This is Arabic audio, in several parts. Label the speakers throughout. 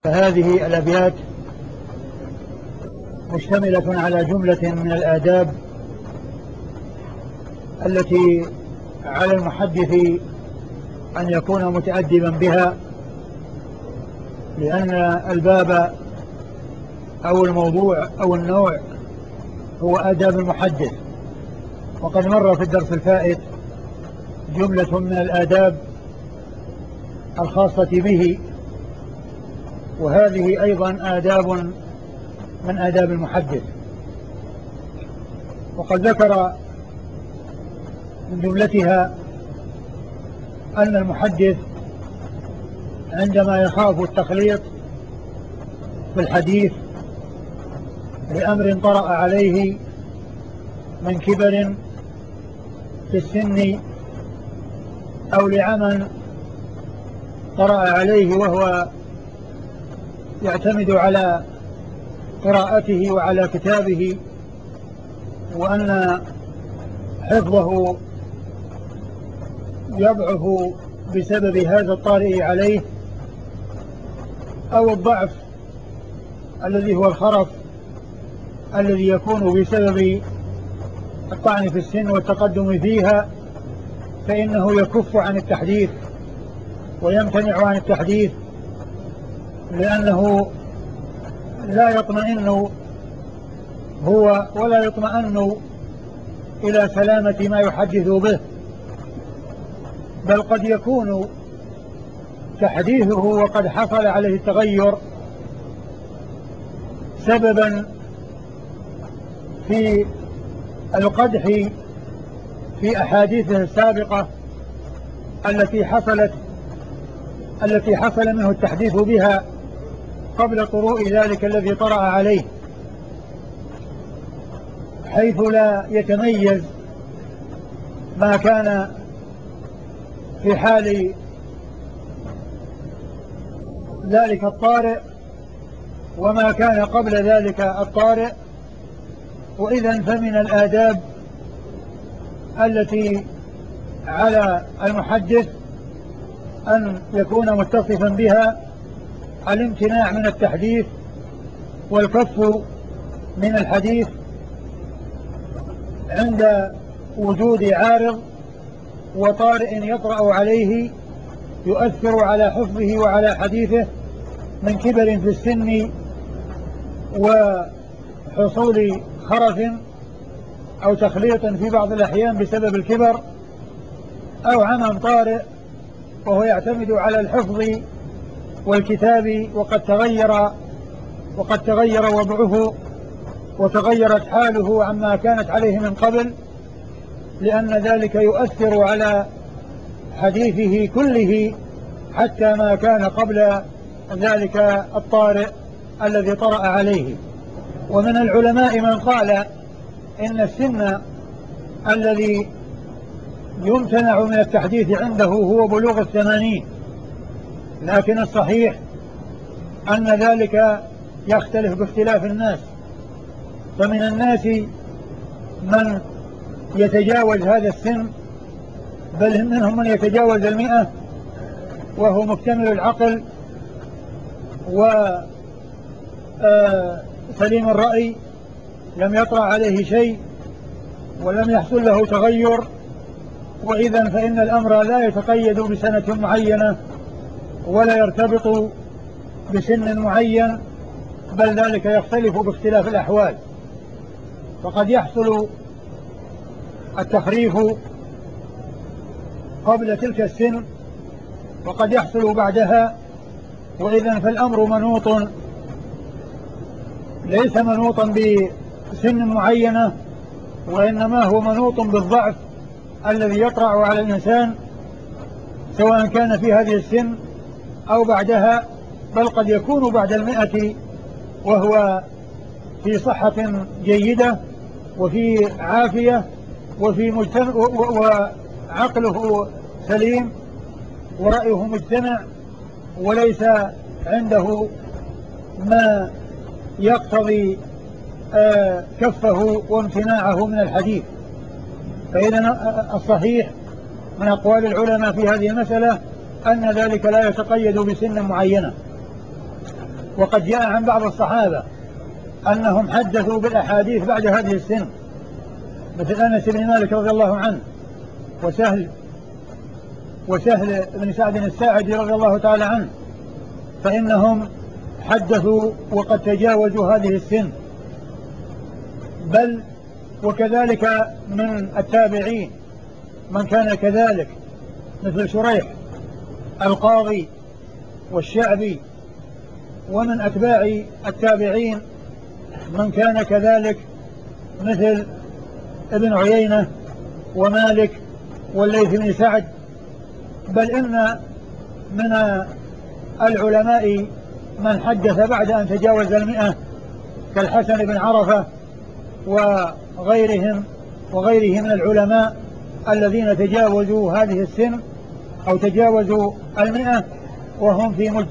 Speaker 1: هذه الأبيات مشتملة على جملة من الآداب التي على المحدث أن يكون متأدبا بها، لأن الباب أو الموضوع أو النوع هو آداب المحدث. وقد مر في الدرس الفائت جملة من الآداب الخاصة به، وهذه أيضا آداب من آداب المحدث. وقد ذكر من جملتها أن المحدث عندما يخاف التخليط في الحديث لأمر طرأ عليه من كبر في السن أو لعمل طرأ عليه وهو يعتمد على قراءته وعلى كتابه، وأن حفظه يضعف بسبب هذا الطارئ عليه، أو الضعف الذي هو الخرف الذي يكون بسبب الطعن في السن والتقدم فيها، فإنه يكف عن التحديث ويمتنع عن التحديث، لأنه لا يطمئن هو ولا يطمئن إلى سلامة ما يحدث به، بل قد يكون تحديثه وقد حصل عليه التغير سببا في القدح في أحاديثه السابقة التي حصل منه التحديث بها قبل طروء ذلك الذي طرأ عليه، حيث لا يتميز ما كان في حال ذلك الطارئ وما كان قبل ذلك الطارئ. وإذن فمن الآداب التي على المحدث أن يكون متصفا بها الامتناع من التحديث والكف من الحديث عند وجود عارض وطارئ يطرأ عليه يؤثر على حفظه وعلى حديثه من كبر في السن وحصول خرف أو تخليط في بعض الأحيان بسبب الكبر، أو عمى طارئ وهو يعتمد على الحفظ والكتاب وقد تغير وضعه وتغيرت حاله عما كانت عليه من قبل، لأن ذلك يؤثر على حديثه كله حتى ما كان قبل ذلك الطارئ الذي طرأ عليه. ومن العلماء من قال إن السن الذي يمتنع من التحديث عنده هو بلوغ 80، لكن الصحيح أن ذلك يختلف باختلاف الناس، فمن الناس من يتجاوز هذا السن، بل منهم من يتجاوز 100 وهو مكتمل العقل وسليم الرأي، لم يطرأ عليه شيء ولم يحصل له تغير. وإذن فإن الأمر لا يتقيد بسنة معينة ولا يرتبط بسن معين، بل ذلك يختلف باختلاف الأحوال، فقد يحصل التخريف قبل تلك السن وقد يحصل بعدها. وإذن فالأمر منوط، ليس منوطا بسن معينة، وإنما هو منوط بالضعف الذي يطرأ على الإنسان سواء كان في هذه السن أو بعدها، بل قد يكون بعد 100 وهو في صحة جيدة وفي عافية وفي وعقله سليم ورأيه مجتمع وليس عنده ما يقتضي كفه وامتناعه من الحديث. فإذا الصحيح من أقوال العلماء في هذه المسألة أن ذلك لا يتقيد بسن معينة. وقد جاء عن بعض الصحابة أنهم حدثوا بالأحاديث بعد هذه السن، مثل أنس بن مالك رضي الله عنه وسهل بن سعد الساعدي رضي الله تعالى عنه، فإنهم حدثوا وقد تجاوزوا هذه السن. بل وكذلك من التابعين من كان كذلك، مثل شريح القاضي والشعبي، ومن أتباع التابعين من كان كذلك مثل ابن عيينة ومالك والليث بن سعد. بل إن من العلماء من حدث بعد أن تجاوز 100 كالحسن بن عرفة وغيره من العلماء الذين تجاوزوا هذه السن أو تجاوزوا 100 وهم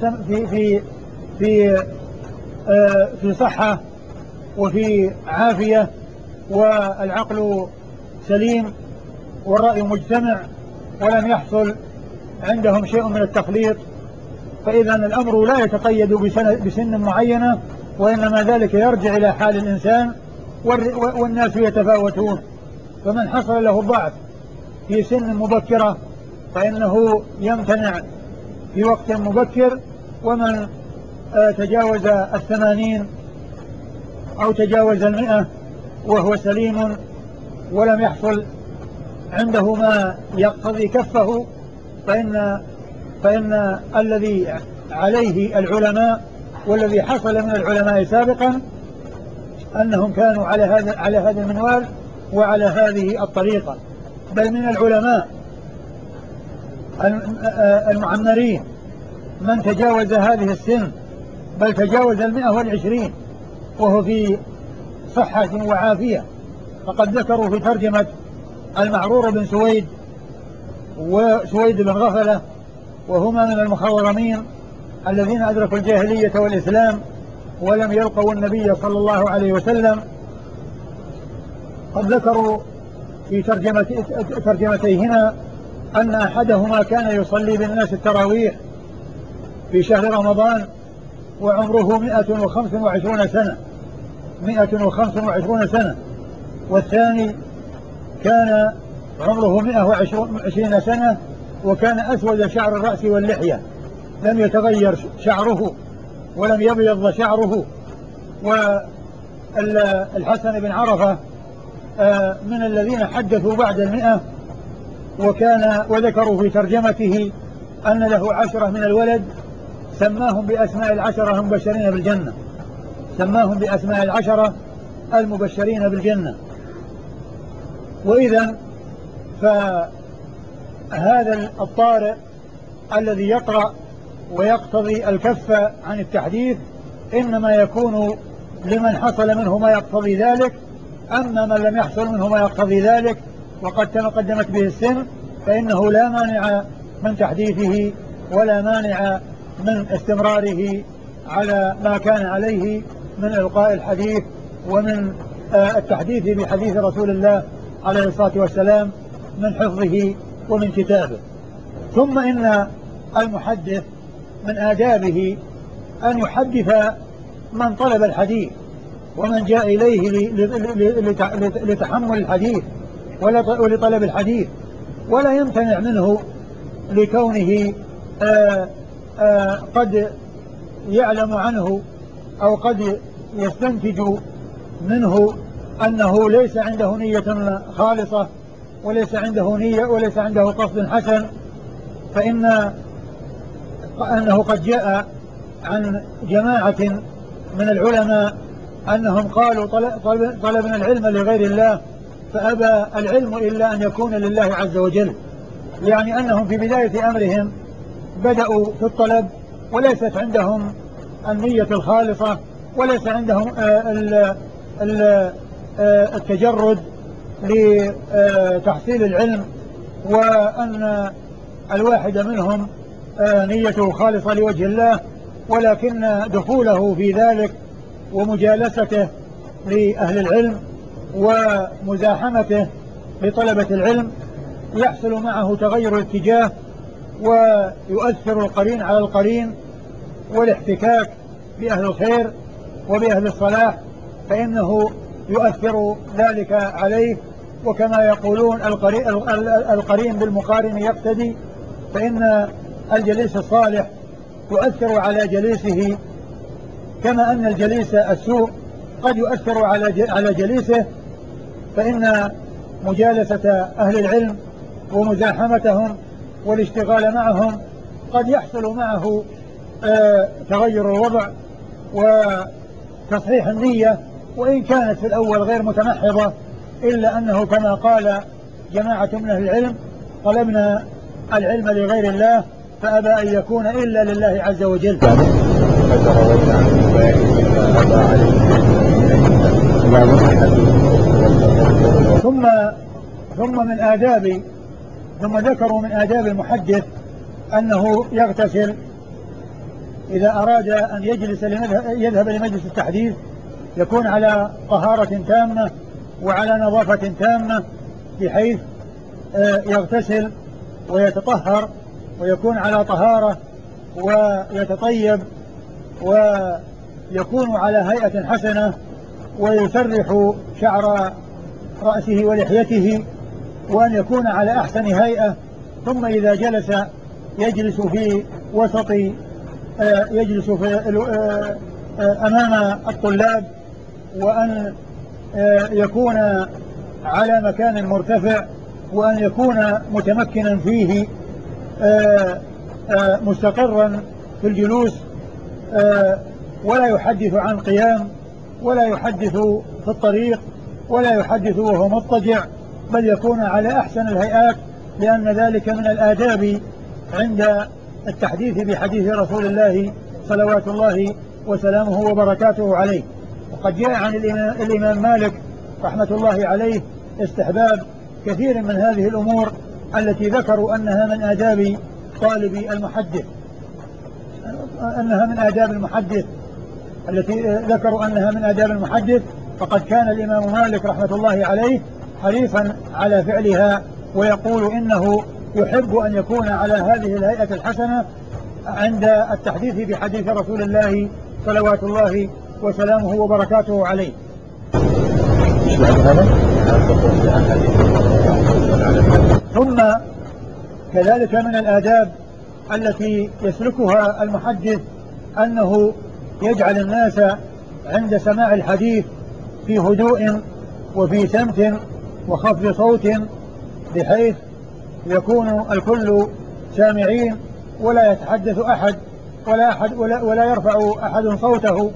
Speaker 1: في صحة وفي عافية والعقل سليم والرأي مجتمع ولم يحصل عندهم شيء من التخليط. فإذا الأمر لا يتقيد بسن معينة، وإنما ذلك يرجع إلى حال الإنسان، والناس يتفاوتون. فمن حصل له الضعف في سن مبكرة فإنه يمتنع في وقت مبكر، ومن تجاوز 80 أو تجاوز 100 وهو سليم ولم يحصل عنده ما يقتضي كفه فإن الذي عليه العلماء والذي حصل من العلماء سابقا أنهم كانوا على هذا المنوال وعلى هذه الطريقة. بل من العلماء المعمرين من تجاوز هذه السن، بل تجاوز 120 وهو في صحة وعافية. فقد ذكروا في ترجمة المعرور بن سويد وسويد بن غفلة، وهما من المخضرمين الذين أدركوا الجاهلية والإسلام ولم يلقوا النبي صلى الله عليه وسلم. قد ذكروا في ترجمتيهما أن أحدهما كان يصلي بالناس التراويح في شهر رمضان وعمره 125 سنة، والثاني كان عمره 120 سنة وكان أسود شعر الرأس واللحية، لم يتغير شعره ولم يبيض شعره. والحسن بن عرفة من الذين حدثوا بعد 100، وذكروا في ترجمته أن له 10 من الولد سماهم بأسماء ال10 المبشرين بالجنة. وإذا فهذا الطارئ الذي يقرأ ويقتضي الكف عن التحديث إنما يكون لمن حصل منه ما يقتضي ذلك. أما من لم يحصل منه ما يقتضي ذلك وقد تقدمت به السن فإنه لا مانع من تحديثه ولا مانع من استمراره على ما كان عليه من إلقاء الحديث ومن التحديث بحديث رسول الله عليه الصلاة والسلام من حفظه ومن كتابه. ثم إن المحدث من آدابه أن يحدث من طلب الحديث ومن جاء إليه لتحمل الحديث ولطلب الحديث، ولا يمتنع منه لكونه قد يعلم عنه أو قد يستنتج منه أنه ليس عنده نية خالصة وليس عنده قصد حسن، أنه قد جاء عن جماعة من العلماء أنهم قالوا طلبنا العلم لغير الله فأبى العلم إلا أن يكون لله عز وجل، يعني أنهم في بداية أمرهم بدأوا في الطلب وليست عندهم النية الخالصة، وليس عندهم التجرد لتحصيل العلم، وأن الواحد منهم نيته خالصة لوجه الله، ولكن دخوله في ذلك ومجالسته لأهل العلم ومزاحمته لطلبة العلم يحصل معه تغير الاتجاه ويؤثر القرين على القرين والاحتكاك بأهل الخير وبأهل الصلاح فإنه يؤثر ذلك عليه. وكما يقولون القرين بالمقارن يقتدي، فإن الجليس الصالح يؤثر على جليسه كما أن الجليس السوء قد يؤثر على جليسه. فإن مجالسة أهل العلم ومزاحمتهم والاشتغال معهم قد يحصل معه تغير الوضع وتصحيح النية، وإن كانت في الأول غير متمحضة، إلا أنه كما قال جماعة من أهل العلم: طلبنا العلم لغير الله فأبى أن يكون إلا لله عز وجل. ثم ذكروا من آداب المحدث أنه يغتسل إذا أراد أن يذهب لمجلس التحديث، يكون على طهارة تامة وعلى نظافة تامة، بحيث يغتسل ويتطهر ويكون على طهارة ويتطيب ويكون على هيئة حسنة، ويسرح شعر رأسه ولحيته، وأن يكون على أحسن هيئة. ثم إذا جلس يجلس في وسط يجلس في أمام الطلاب، وأن يكون على مكان مرتفع، وأن يكون متمكنا فيه مستقرا في الجلوس، ولا يحدث عن قيام، ولا يحدث في الطريق، ولا يحدث وهو مضطجع، بل يكون على أحسن الهيئات، لأن ذلك من الآداب عند التحديث بحديث رسول الله صلوات الله وسلامه وبركاته عليه. وقد جاء عن الإمام مالك رحمة الله عليه استحباب كثير من هذه الأمور التي ذكروا أنها من آداب طالب المحدث، التي ذكروا أنها من آداب المحدث. فقد كان الإمام مالك رحمة الله عليه حريصا على فعلها، ويقول إنه يحب أن يكون على هذه الهيئة الحسنة عند التحديث بحديث رسول الله صلوات الله وسلامه وبركاته عليه. ثم كذلك من الآداب التي يسلكها المحدث أنه يجعل الناس عند سماع الحديث في هدوء وفي سمت وخفض صوت، بحيث يكون الكل سامعين، ولا يتحدث أحد ولا يرفع أحد صوته.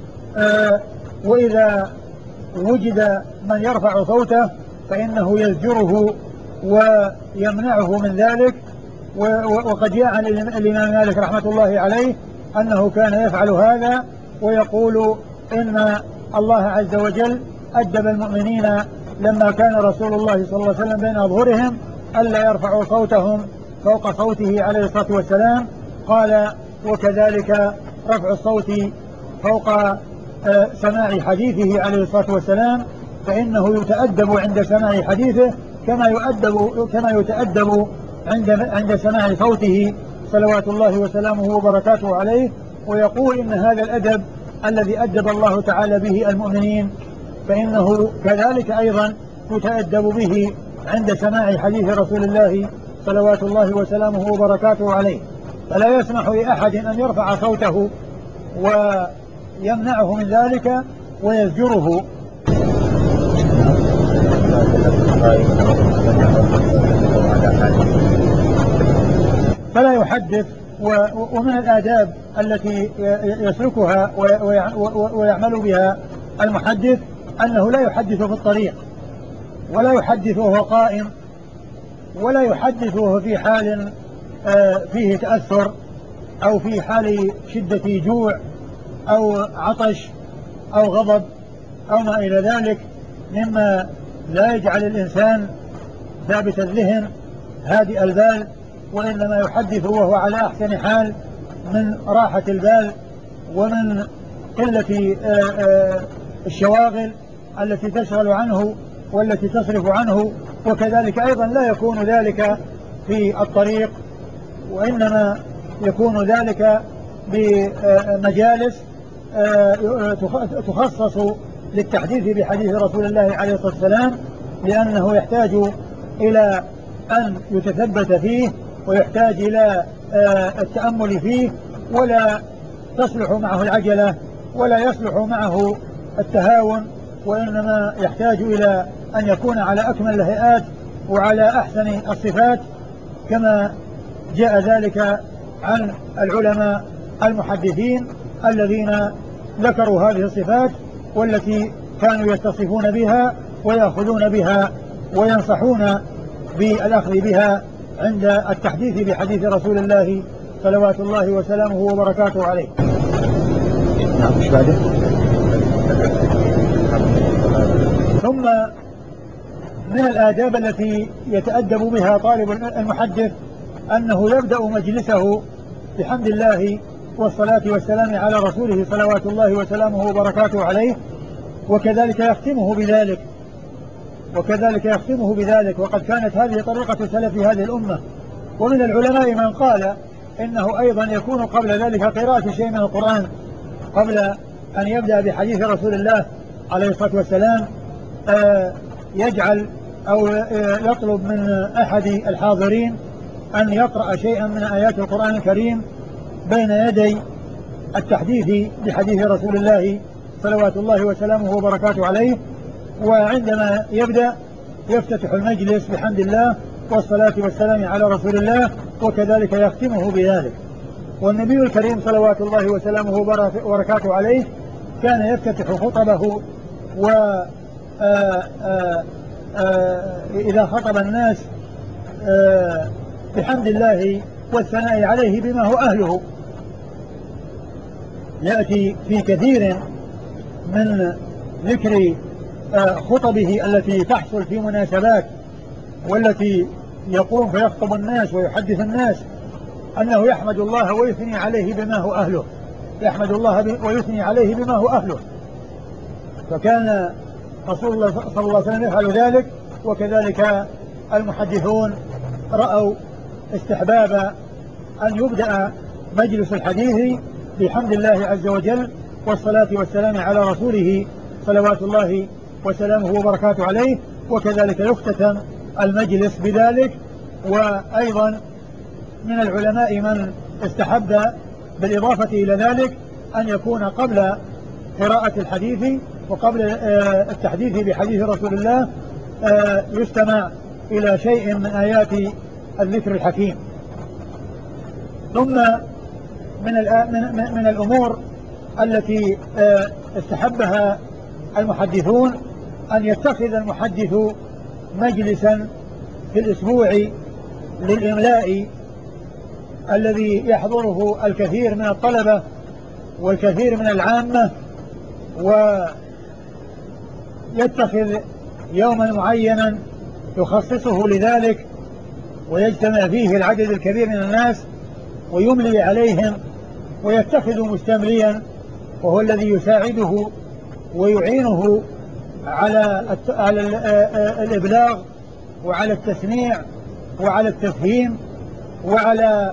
Speaker 1: وإذا وجد من يرفع صوته فإنه يزجره ويمنعه من ذلك. وقد جاء عن الإمام مالك رحمة الله عليه أنه كان يفعل هذا، ويقول إن الله عز وجل أدب المؤمنين لما كان رسول الله صلى الله عليه وسلم بين أظهرهم ألا يرفعوا صوتهم فوق صوته عليه الصلاة والسلام. قال: وكذلك رفع الصوت فوق سماع حديثه عليه الصلاة والسلام، فإنه يتأدب عند سماع حديثه كما يتأدب عند سماع صوته صلوات الله وسلامه وبركاته عليه. ويقول إن هذا الأدب الذي أدب الله تعالى به المؤمنين فإنه كذلك أيضا يتأدب به عند سماع حديث رسول الله صلوات الله وسلامه وبركاته عليه. فلا يسمح لأحد أن يرفع صوته ويمنعه من ذلك ويزجره. فلا يحدث. ومن الآداب التي يسلكها ويعمل بها المحدث أنه لا يحدث في الطريق، ولا يحدث وهو قائم، ولا يحدث وهو في حال فيه تأثر، أو في حال شدة جوع أو عطش أو غضب أو ما إلى ذلك، مما لا يجعل الإنسان ثابت الذهن هادئ البال، وإنما يحدث وهو على أحسن حال من راحة البال ومن قلة الشواغل التي تشغل عنه والتي تصرف عنه. وكذلك أيضا لا يكون ذلك في الطريق، وإنما يكون ذلك بمجالس تخصص للتحديث بحديث رسول الله عليه الصلاة والسلام، لأنه يحتاج إلى أن يتثبت فيه ويحتاج إلى التأمل فيه، ولا تصلح معه العجلة ولا يصلح معه التهاون، وإنما يحتاج إلى أن يكون على أكمل الهيئات وعلى أحسن الصفات، كما جاء ذلك عن العلماء المحدثين الذين ذكروا هذه الصفات والتي كانوا يتصفون بها ويأخذون بها وينصحون بالأخذ بها عند التحديث بحديث رسول الله صلوات الله وسلامه وبركاته عليه. ثم من الآداب التي يتأدب بها طالب المحدث أنه يبدأ مجلسه بحمد الله والصلاة والسلام على رسوله صلوات الله وسلامه وبركاته عليه، وكذلك يختمه بذلك. وقد كانت هذه طريقة سلف هذه الأمة. ومن العلماء من قال إنه أيضا يكون قبل ذلك قراءة شيء من القرآن قبل أن يبدأ بحديث رسول الله عليه الصلاة والسلام، يجعل أو يطلب من أحد الحاضرين أن يقرأ شيئا من آيات القرآن الكريم بين يدي التحديث بحديث رسول الله صلوات الله وسلامه وبركاته عليه. وعندما يبدأ يفتتح المجلس بحمد الله والصلاة والسلام على رسول الله، وكذلك يختمه بذلك. والنبي الكريم صلوات الله وسلامه وبركاته عليه كان يفتتح خطبه إذا خطب الناس بحمد الله والثناء عليه بما هو أهله. يأتي في كثير من ذكر خطبه التي تحصل في مناسبات والتي يقوم فيخطب الناس ويحدث الناس أنه يحمد الله ويثني عليه بما هو أهله، يحمد الله ويثني عليه بما هو أهله. فكان رسول الله صلى الله عليه وسلم يفعل ذلك، وكذلك المحدثون رأوا استحباب أن يبدأ مجلس الحديث بحمد الله عز وجل والصلاة والسلام على رسوله صلوات الله وسلامه وبركاته عليه، وكذلك يختتم المجلس بذلك. وأيضا من العلماء من استحب بالإضافة إلى ذلك أن يكون قبل قراءة الحديث وقبل التحديث بحديث رسول الله يستمع إلى شيء من آيات الذكر الحكيم. ثم من الأمور التي استحبها المحدثون أن يتخذ المحدث مجلسا في الأسبوع للإملاء الذي يحضره الكثير من الطلبة والكثير من العامة، ويتخذ يوما معينا يخصصه لذلك ويجتمع فيه العدد الكبير من الناس ويملي عليهم، ويتخذ مستمليا وهو الذي يساعده ويعينه على الإبلاغ وعلى التسميع وعلى التفهيم وعلى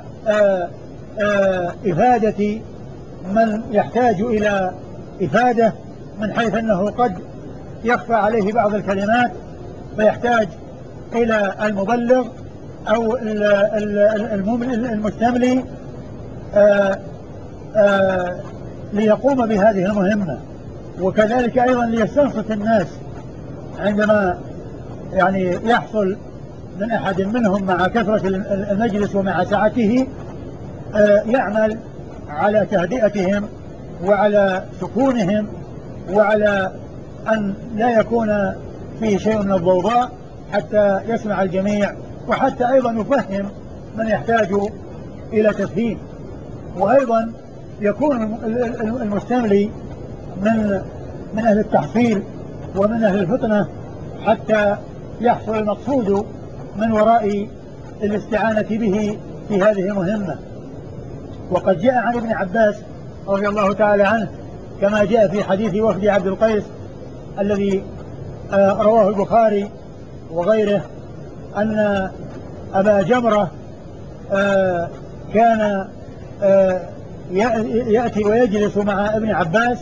Speaker 1: إفادة من يحتاج إلى إفادة، من حيث أنه قد يخفى عليه بعض الكلمات فيحتاج إلى المبلغ أو المستملي ليقوم بهذه المهمة. وكذلك أيضا ليستنصت الناس عندما يعني يحصل من أحد منهم مع كثرة المجلس ومع سعته يعمل على تهدئتهم وعلى سكونهم وعلى أن لا يكون فيه شيء من الضوضاء حتى يسمع الجميع، وحتى أيضا يفهم من يحتاج إلى تفهيم. وأيضا يكون المستملي من أهل التحصيل ومن أهل الفطنة حتى يحصل المقصود من وراء الاستعانة به في هذه المهمة. وقد جاء عن ابن عباس رضي الله تعالى عنه كما جاء في حديث وفد عبد القيس الذي رواه البخاري وغيره أن أبا جمرة كان يأتي ويجلس مع ابن عباس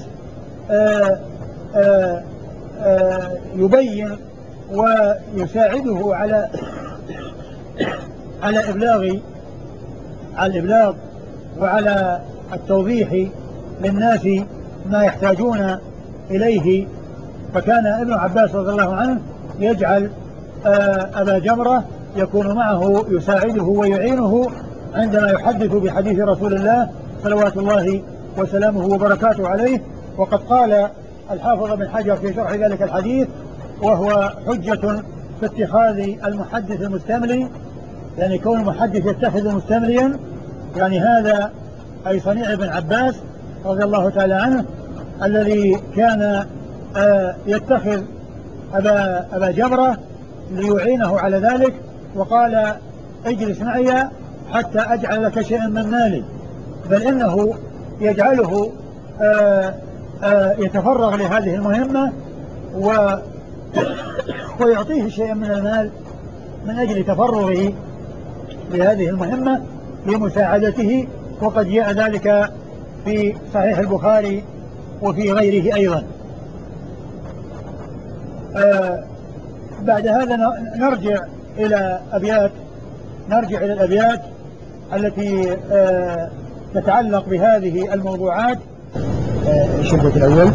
Speaker 1: آه، يبين ويساعده على الإبلاغ وعلى التوضيح للناس ما يحتاجون إليه. فكان ابن عباس رضي الله عنه يجعل أبا جمرة يكون معه يساعده ويعينه عندما يحدث بحديث رسول الله صلوات الله وسلامه وبركاته عليه. وقد قال الحافظ بن حجر في شرح ذلك الحديث وهو حجة في اتخاذ المحدث المستملي، يعني كون المحدث يتخذ مستمليا، يعني هذا أي صنيع ابن عباس رضي الله تعالى عنه الذي كان يتخذ أبا جمرة ليعينه على ذلك، وقال اجلس معي حتى أجعل لك شيئا من مالي، بل إنه يجعله يتفرغ لهذه المهمة ويعطيه شيئا من المال من أجل تفرغه لهذه المهمة لمساعدته. وقد جاء ذلك في صحيح البخاري وفي غيره أيضا. بعد هذا نرجع إلى الأبيات التي تتعلق بهذه الموضوعات. الشبهة الأول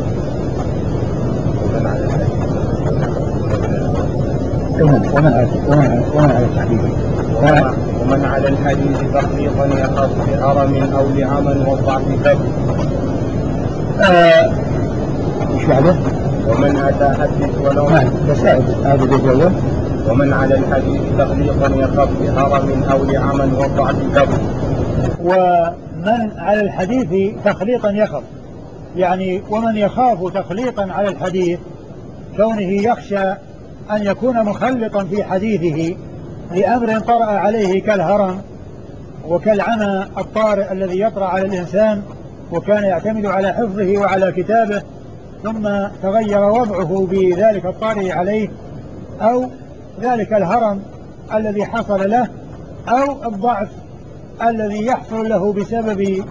Speaker 2: ومن على الحديث تخليقا يخاف بهرم أو لعمل وضعف دم.
Speaker 1: ايش بعده؟
Speaker 2: ومن أتى حدث ولو
Speaker 1: هذا
Speaker 2: ومن على الحديث تخليقا يخاف بهرم أو لعمل وضعف دم.
Speaker 1: ومن على الحديث تخليطا يخف، يعني ومن يخاف تخليطا على الحديث كونه يخشى أن يكون مخلطا في حديثه لأمر طرأ عليه كالهرم وكالعمى الطارئ الذي يطرأ على الإنسان وكان يعتمد على حفظه وعلى كتابه ثم تغير وضعه بذلك الطارئ عليه، أو ذلك الهرم الذي حصل له، أو الضعف الذي يحصل له بسبب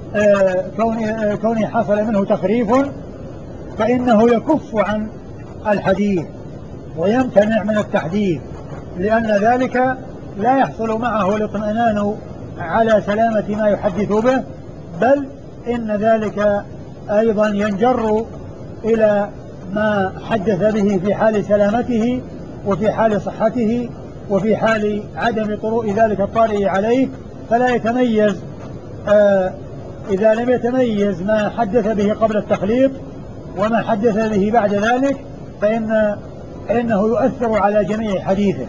Speaker 1: كونه حصل منه تخريف، فإنه يكف عن الحديث ويمتنع من التحديث، لأن ذلك لا يحصل معه الاطمئنان على سلامة ما يحدث به، بل إن ذلك أيضا ينجر إلى ما حدث به في حال سلامته وفي حال صحته وفي حال عدم طروء ذلك الطارئ عليه، فلا يتميز إذا لم يتميز ما حدث به قبل التخليط وما حدث به بعد ذلك فإنه يؤثر على جميع حديثه.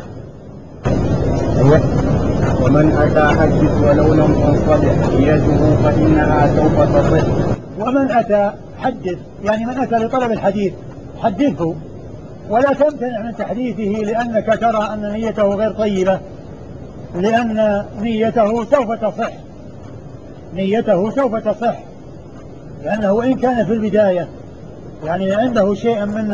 Speaker 2: ومن أتى حدث ولو لم تنصلح نيته فإنها سوف تصح.
Speaker 1: ومن أتى حدث، يعني من أتى لطلب الحديث حدثه ولا تمتنع من تحديثه لأنك ترى أن نيته غير طيبة، لأن نيته سوف تصح لأنه إن كان في البداية يعني عنده شيء من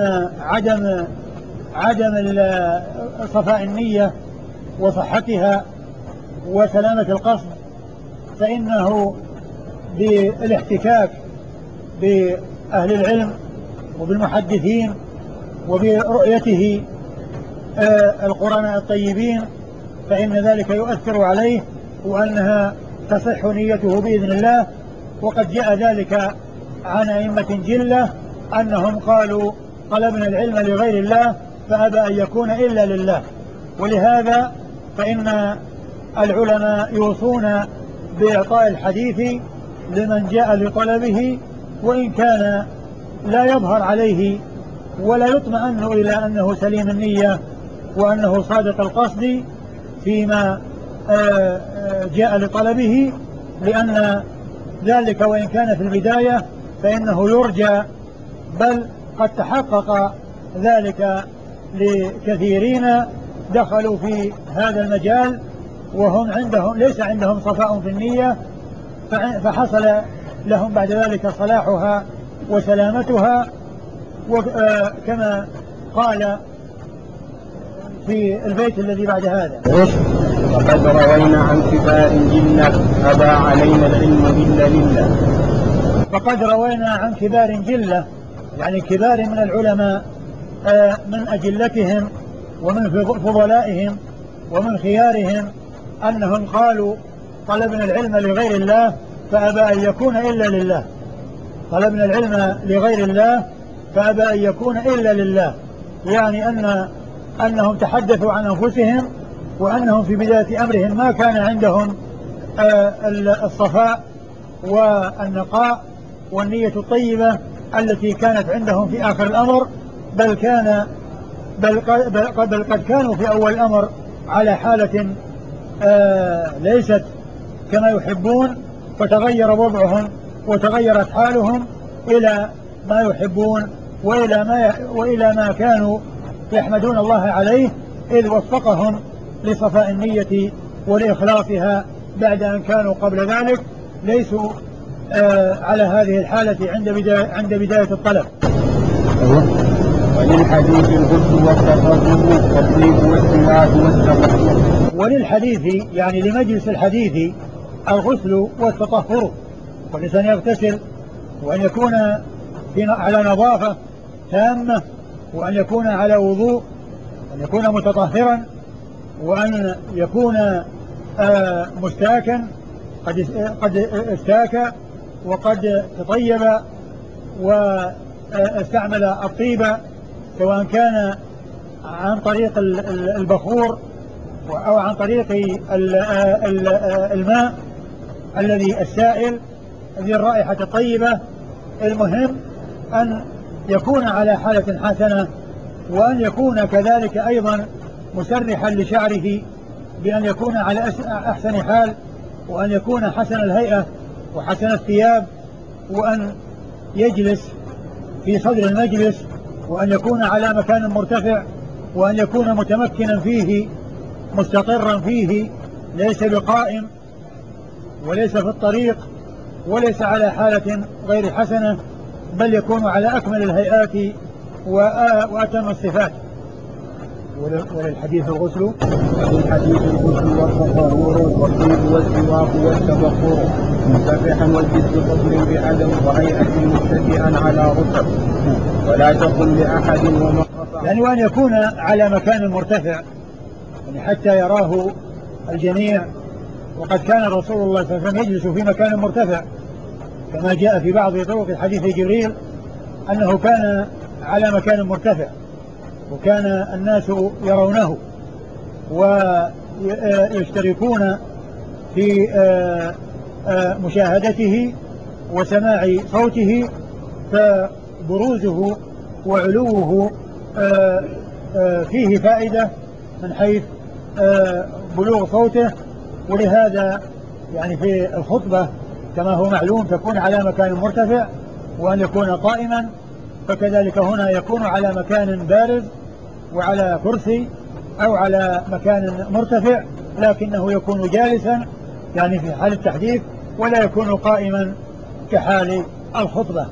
Speaker 1: عدم صفاء النية وصحتها وسلامة القصد، فإنه بالاحتكاك بأهل العلم وبالمحدثين وبرؤيته القرناء الطيبين فإن ذلك يؤثر عليه وأنها تصح نيته بإذن الله. وقد جاء ذلك عن أئمة جلة أنهم قالوا طلبنا العلم لغير الله فأبى أن يكون إلا لله، ولهذا فإن العلماء يوصون بإعطاء الحديث لمن جاء لطلبه وإن كان لا يظهر عليه ولا يطمئن إلى أنه سليم النية وأنه صادق القصد فيما جاء لطلبه، لأن ذلك وإن كان في البداية فإنه يرجى، بل قد تحقق ذلك لكثيرين دخلوا في هذا المجال وهم ليس عندهم صفاء في النية، فحصل لهم بعد ذلك صلاحها وسلامتها. وكما قال في البيت الذي بعد هذا
Speaker 2: وقد روينا عن كبار جلة أبى علينا العلم إلا لله.
Speaker 1: وقد روينا عن كبار جلة يعني كبار من العلماء من أجلتهم ومن فضلائهم ومن خيارهم أنهم قالوا طلبنا العلم لغير الله فأبى أن يكون إلا لله. طلبنا العلم لغير الله فأبى أن يكون إلا لله، يعني أنهم تحدثوا عن أنفسهم وأنهم في بداية أمرهم ما كان عندهم الصفاء والنقاء والنية الطيبة التي كانت عندهم في آخر الأمر، بل قد كانوا في أول الأمر على حالة ليست كما يحبون، فتغير وضعهم وتغيرت حالهم إلى ما يحبون وإلى ما كانوا يحمدون الله عليه، إذ وفقهم لصفاء النية ولإخلاصها بعد أن كانوا قبل ذلك ليسوا على هذه الحالة عند بداية الطلب.
Speaker 2: وللحديث الغسل والتطهر والطيب والسواك والتبخر.
Speaker 1: وللحديث يعني لمجلس الحديث الغسل والتطهر، والإنسان يغتسل وأن يكون على نظافة تامة، وأن يكون على وضوء، وأن يكون متطهرا، وأن يكون مستاكا قد استاك وقد تطيب واستعمل الطيب، سواء كان عن طريق البخور أو عن طريق الماء الذي السائل ذي الرائحة الطيبة. المهم أن يكون على حالة حسنة، وأن يكون كذلك أيضا مسرحا لشعره بأن يكون على أحسن حال، وأن يكون حسن الهيئة وحسن الثياب، وأن يجلس في صدر المجلس، وأن يكون على مكان مرتفع، وأن يكون متمكنا فيه مستقرا فيه، ليس بقائم وليس في الطريق وليس على حالة غير حسنة، بل يكون على أكمل الهيئات وأتم الصفات. وللحديث الغسل
Speaker 2: والتطهر والطيب والسواك والتبخر مسرحا والجسم فضل بعدم وهيئة متكئا على ركب ولا تقل لأحد ومقطع،
Speaker 1: يعني وأن يكون على مكان مرتفع يعني حتى يراه الجميع. وقد كان رسول الله صلى الله عليه وسلم يجلس في مكان مرتفع كما جاء في بعض طرق حديث جبريل أنه كان على مكان مرتفع وكان الناس يرونه ويشتركون في مشاهدته وسماع صوته، فبروزه وعلوه فيه فائدة من حيث بلوغ صوته. ولهذا يعني في الخطبة كما هو معلوم تكون على مكان مرتفع وأن يكون قائما، فكذلك هنا يكون على مكان بارز وعلى كرسي أو على مكان مرتفع، لكنه يكون جالسا يعني في حال التحديث، ولا يكون قائما كحال الخطبة.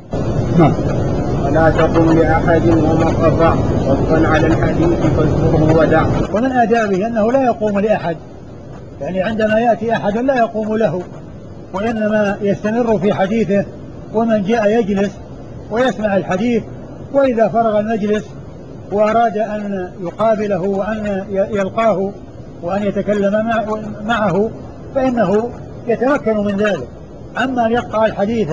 Speaker 2: ولا تقم لأحد ومقطع وصفا على الحديث فاذكره ودع.
Speaker 1: ومن آدابه أنه لا يقوم لأحد، يعني عندما يأتي أحد لا يقوم له، وإنما يستمر في حديثه، ومن جاء يجلس ويسمع الحديث، وإذا فرغ المجلس وأراد أن يقابله وأن يلقاه وأن يتكلم معه فإنه يتمكن من ذلك. أما أن يقطع الحديث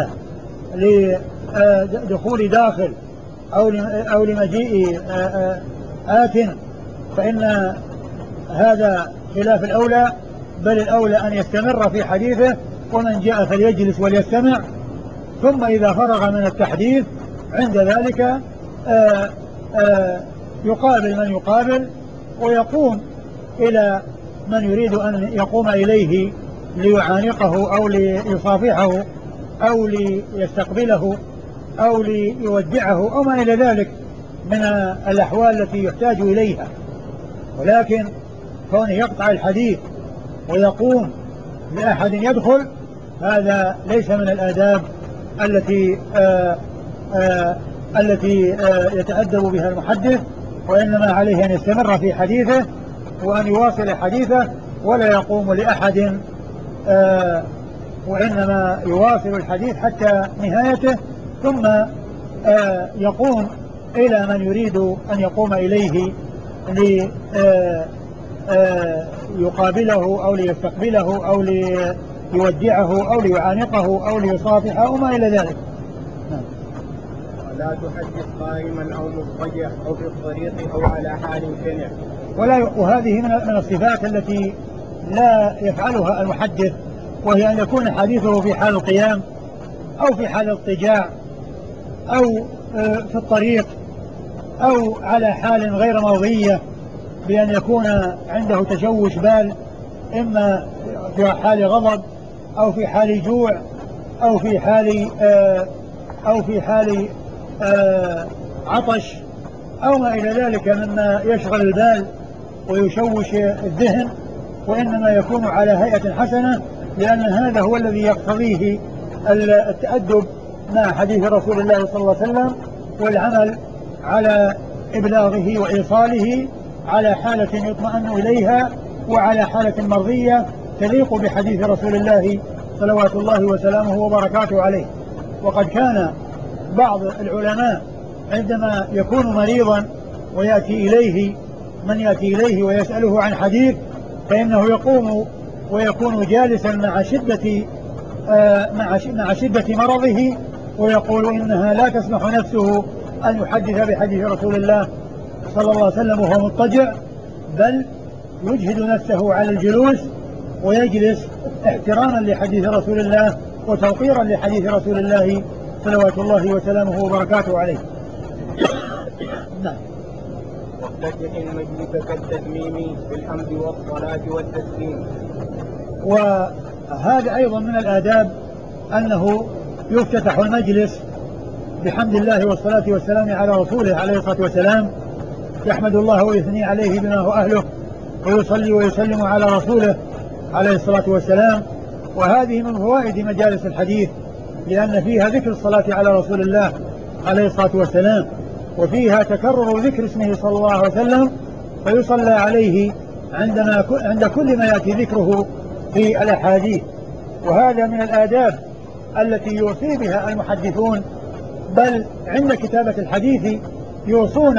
Speaker 1: لدخول داخل أو لمجيء آت فإن هذا خلاف الأولى، بل الأولى أن يستمر في حديثه، ومن جاء فليجلس وليستمع، ثم إذا فرغ من التحديث عند ذلك يقابل من يقابل ويقوم إلى من يريد أن يقوم إليه ليعانقه أو ليصافحه أو ليستقبله أو ليودعه أو ما إلى ذلك من الأحوال التي يحتاج إليها. ولكن كونه يقطع الحديث ويقوم لأحد يدخل، هذا ليس من الآداب التي يتأدب بها المحدث، وإنما عليه أن يستمر في حديثه وأن يواصل حديثه ولا يقوم لأحد، وإنما يواصل الحديث حتى نهايته، ثم يقوم إلى من يريد أن يقوم إليه ليقابله أو ليستقبله أو ليودعه أو ليعانقه أو ليصافحه وما إلى ذلك.
Speaker 2: ولا تحدث قائما أو مضطجع أو في الطريق أو على حال كنع.
Speaker 1: وهذه من الصفات التي لا يفعلها المحدث، وهي أن يكون حديثه في حال القيام أو في حال الاضطجاع أو في الطريق أو على حال غير مرضية، بأن يكون عنده تشوش بال، إما في حال غضب أو في حال جوع أو في حال عطش أو ما إلى ذلك مما يشغل البال ويشوش الذهن، وإنما يكون على هيئة حسنة، لأن هذا هو الذي يقتضيه التأدب مع حديث رسول الله صلى الله عليه وسلم، والعمل على إبلاغه وإيصاله على حالة يطمئن إليها وعلى حالة مرضية تليق بحديث رسول الله صلوات الله وسلامه وبركاته عليه. وقد كان بعض العلماء عندما يكون مريضا ويأتي إليه من يأتي إليه ويسأله عن حديث، فإنه يقوم ويكون جالسا مع شدة مرضه، ويقول إنها لا تسمح نفسه أن يحدث بحديث رسول الله صلى الله عليه وسلم وهو مضطجع، بل يجهد نفسه على الجلوس ويجلس احتراما لحديث رسول الله وتوقيرا لحديث رسول الله صلوات الله وسلامه وبركاته عليه.
Speaker 2: نعم. وافتتح المجلس كالتتميم بالحمد والصلاة والتسليم.
Speaker 1: وهذا أيضا من الآداب أنه يفتتح المجلس بحمد الله والصلاة والسلام على رسوله عليه الصلاة والسلام، يحمد الله ويثني عليه بما هو أهله، ويصلي ويسلم على رسوله عليه الصلاة والسلام. وهذه من فوائد مجالس الحديث، لأن فيها ذكر الصلاة على رسول الله عليه الصلاة والسلام، وفيها تكرر ذكر اسمه صلى الله عليه وسلم، فيصلى عليه عند كل ما يأتي ذكره في الأحاديث. وهذا من الآداب التي يوصي بها المحدثون، بل عند كتابة الحديث يوصون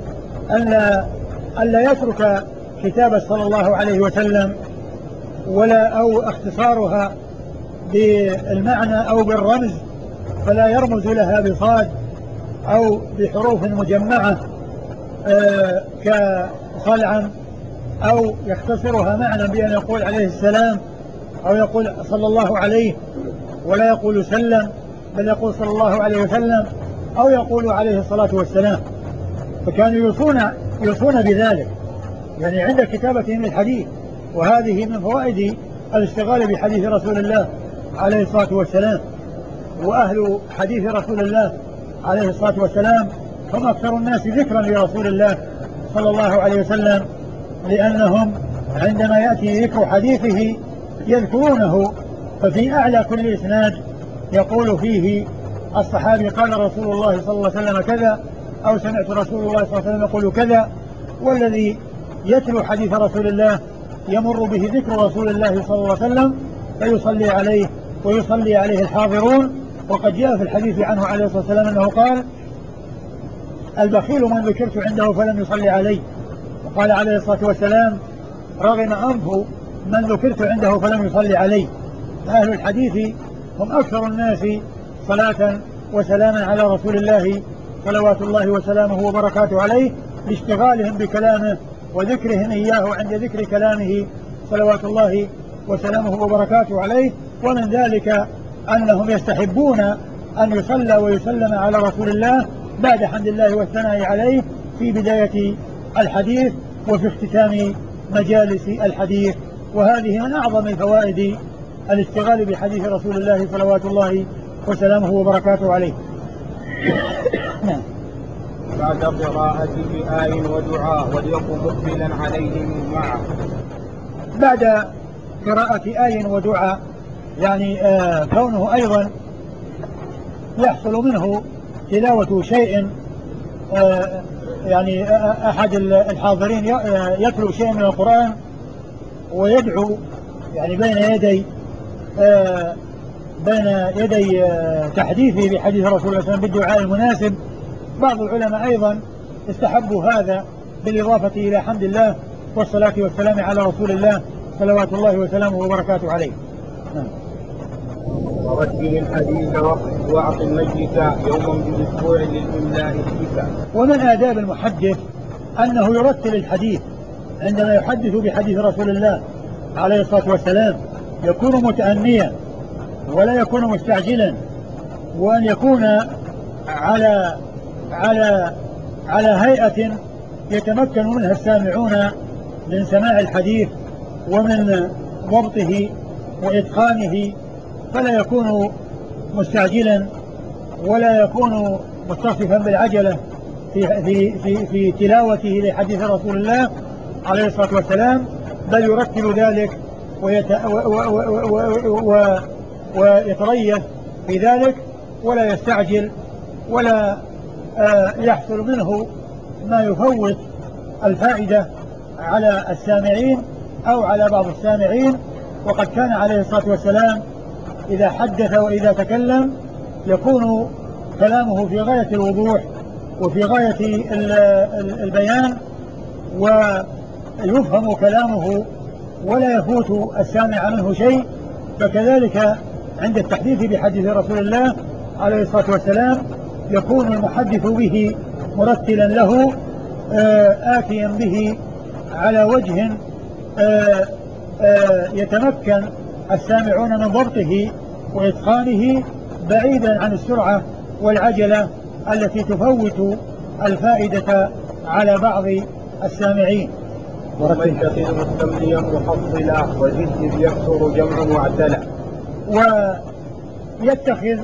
Speaker 1: ألا يترك كتابة صلى الله عليه وسلم أو اختصارها بالمعنى أو بالرمز، فلا يرمز لها بصاد أو بحروف مجمعة كصلعا، أو يختصرها معنى بأن يقول عليه السلام أو يقول صلى الله عليه، ولا يقول سلم، بل يقول صلى الله عليه وسلم أو يقول عليه الصلاة والسلام. فكانوا يوصون بذلك يعني عند كتابتهم الحديث. وهذه من فوائد الاشتغال بحديث رسول الله عليه الصلاة والسلام. وأهل حديث رسول الله عليه الصلاة والسلام هم أكثر الناس ذكرا لرسول الله صلى الله عليه وسلم، لأنهم عندما يأتي ذكر حديثه يذكرونه، ففي أعلى كل إسناد يقول فيه الصحابي قال رسول الله صلى الله عليه وسلم كذا، أو سمعت رسول الله صلى الله عليه وسلم يقول كذا. والذي يتلو حديث رسول الله يمر به ذكر رسول الله صلى الله عليه وسلم فيصلي عليه ويصلي عليه الحاضرون. وقد جاء في الحديث عنه عليه الصلاة والسلام أنه قال: البخيل من ذكرت عنده فلم يصلي عليه. وقال عليه الصلاة والسلام: رغم أنف من ذكرت عنده فلم يصلي عليه. أهل الحديث هم أكثر الناس صلاة وسلاما على رسول الله صلوات الله وسلامه وبركاته عليه، لاشتغالهم بكلامه وذكرهم إياه عند ذكر كلامه صلوات الله وسلامه وبركاته عليه. ومن ذلك أنهم يستحبون أن يصلى ويسلم على رسول الله بعد حمد الله والثناء عليه في بداية الحديث وفي اختتام مجالس الحديث. وهذه من أعظم فوائد الاشتغال بحديث رسول الله صلوات الله وسلامه وبركاته عليه.
Speaker 2: بعد قراءة آي ودعاء وليكن مقبلا عليهم معه.
Speaker 1: بعد قراءة آي ودعاء يعني كونه أيضا يحصل منه تلاوة شيء، يعني أحد الحاضرين يتلو شيء من القرآن ويدعو يعني بين يدي تحديثه بحديث رسول الله صلى الله عليه وسلم بالدعاء المناسب. بعض العلماء أيضا استحبوا هذا بالإضافة إلى حمد الله والصلاة والسلام على رسول الله صلوات الله وسلامه وبركاته عليه.
Speaker 2: ورتل الحديث واعط المجلس يوما بالاسبوع للاملاء الشفاء.
Speaker 1: ومن آداب المحدث أنه يرتل الحديث عندما يحدث بحديث رسول الله عليه الصلاة والسلام، يكون متأنيا ولا يكون مستعجلا، وأن يكون على هيئة يتمكن منها السامعون من سماع الحديث ومن ضبطه وإتقانه، فلا يكون مستعجلا ولا يكون متصفا بالعجلة في تلاوته لحديث رسول الله عليه الصلاة والسلام، بل يرتل ذلك ويتريث في ذلك ولا يستعجل ولا يحصل منه ما يفوت الفائدة على السامعين أو على بعض السامعين. وقد كان عليه الصلاة والسلام إذا حدث وإذا تكلم يكون كلامه في غاية الوضوح وفي غاية البيان، ويفهم كلامه ولا يفوت السامع منه شيء. فكذلك عند التحديث بحديث رسول الله عليه الصلاة والسلام يكون المحدث به مرتلا له، آتيا به على وجه يتمكن السامعون من ضبطه وإتقانه، بعيدا عن السرعة والعجلة التي تفوت الفائدة على بعض السامعين.
Speaker 2: ومن يتخذ مستمليا محصلا وزد يكثر جمع معتلا.
Speaker 1: ويتخذ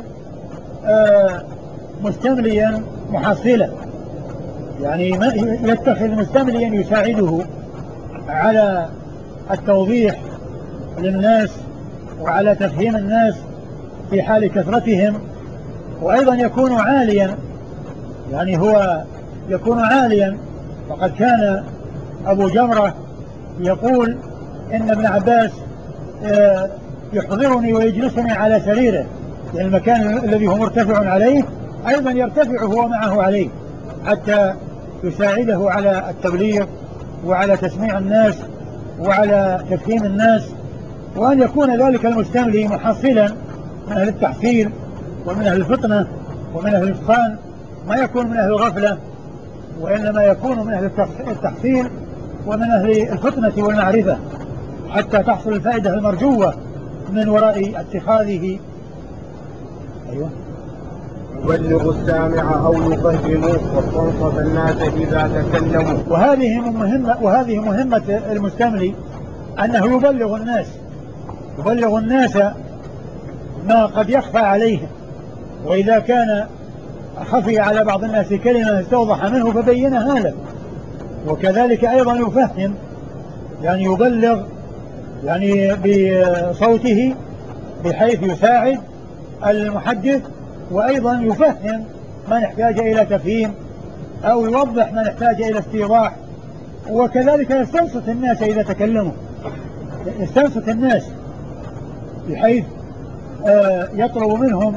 Speaker 1: مستمليا محصلا، يعني يتخذ مستمليا يساعده على التوضيح للناس وعلى تفهيم الناس في حال كثرتهم. وأيضا يكون عاليا، يعني هو يكون عاليا. وقد كان أبو جمرة يقول إن ابن عباس يحضرني ويجلسني على سريره، يعني المكان الذي هو مرتفع عليه أيضا يرتفع هو معه عليه حتى يساعده على التبليغ وعلى تسميع الناس وعلى تفهيم الناس. وأن يكون ذلك المستملي محصلا من أهل التحصيل ومن أهل الفطنة ومن أهل الإتقان، ما يكون من أهل الغفلة، وإنما يكون من أهل التحصيل ومن أهل الفطنة والمعرفة، حتى تحصل الفائدة المرجوة من وراء اتخاذه. أيوة.
Speaker 2: يبلغ السامع أو يفهمه واستنصت الناس إذا تكلموا.
Speaker 1: وهذه مهمة المستملي، أنه يبلغ الناس ما قد يخفى عليهم، وإذا كان خفي على بعض الناس كلمة استوضح منه فبينها له. وكذلك أيضا يفهم، يعني يبلغ يعني بصوته بحيث يساعد المحدث، وأيضا يفهم من احتاج إلى تفهيم أو يوضح من احتاج إلى استيضاح. وكذلك يستنصت الناس إذا تكلموا، يستنصت الناس بحيث يطلب منهم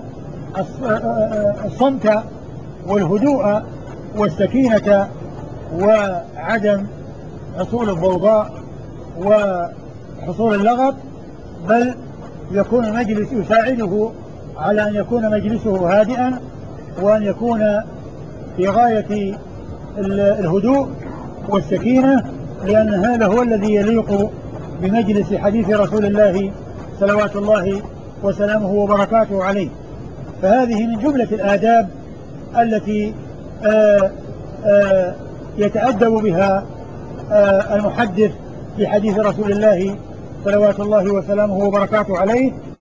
Speaker 1: الصمت والهدوء والسكينة وعدم حصول الضوضاء وحصول اللغط، بل يكون المجلس يساعده على أن يكون مجلسه هادئا وأن يكون في غاية الهدوء والسكينة، لأن هذا هو الذي يليق بمجلس حديث رسول الله صلوات الله وسلامه وبركاته عليه. فهذه من جملة الآداب التي يتأدب بها المحدث بحديث رسول الله صلوات الله وسلامه وبركاته عليه،